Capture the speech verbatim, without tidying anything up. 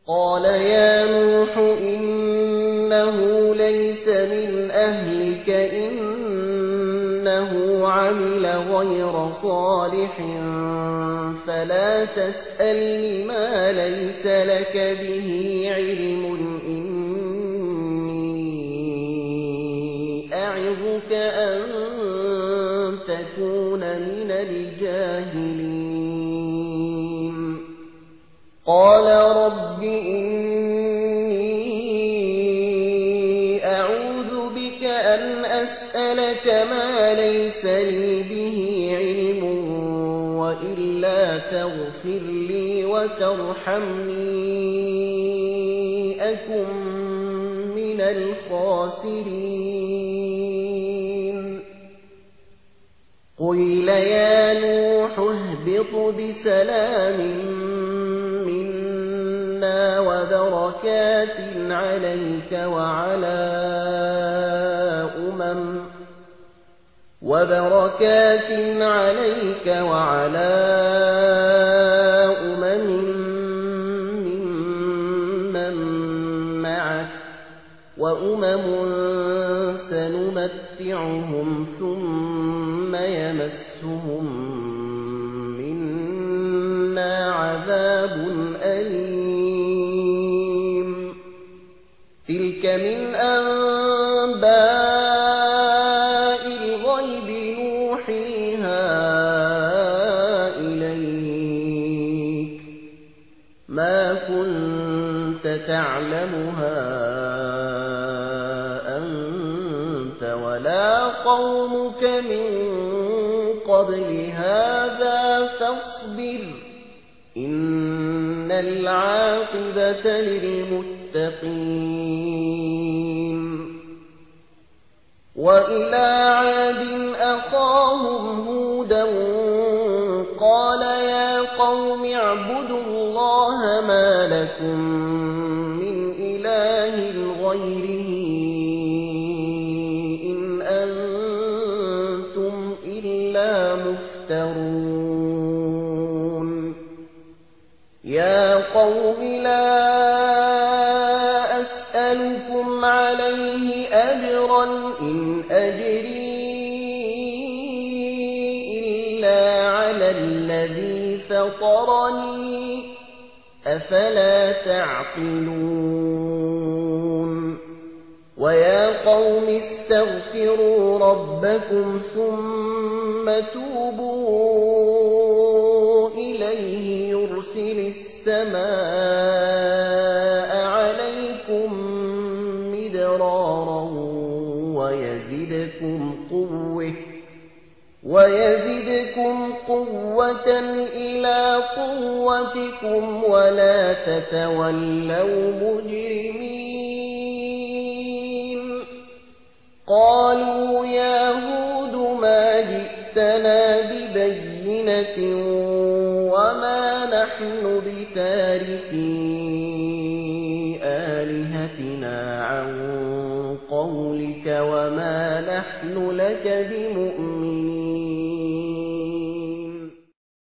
قال يا نوح إنه ليس من أهلك إنه عمل غير صالح فلا تسألني ما ليس لك به علم إني أعظك أن تكون من الجاهلين قال رب إني أعوذ بك أن أسألك ما ليس لي به علم وإلا تغفر لي وترحمني أكن من الخاسرين قيل يا نوح اهبط بسلام منا وبركات عليك وعلى أمم وبركات عليك وعلى أمم ممن معك وأمم سنمتعهم ثم يمسهم منا عذاب أليم تلك من أنباء الغيب نوحيها إليك ما كنت تعلمها أنت ولا قومك من قبل هذا فاصبر إن العاقبة للمتقين وإلى عاد أخاهم هودا قال يا قوم اعبدوا الله ما لكم من إله غيره إن أنتم إلا مفترون يا قوم لا أسألكم عليه أجرا إن أجري إلا على الذي فطرني أفلا تعقلون ويا قوم استغفروا ربكم ثم توبوا إليه يرسل السماء عليكم مدرارا ويزدكم قوة ويزدكم قوة إلى قوتكم ولا تتولوا مجرمين قالوا يا هود ما جئتنا ببينة وما نحن بتاركي آلهتنا عن قولك وما نحن لك بمؤمنين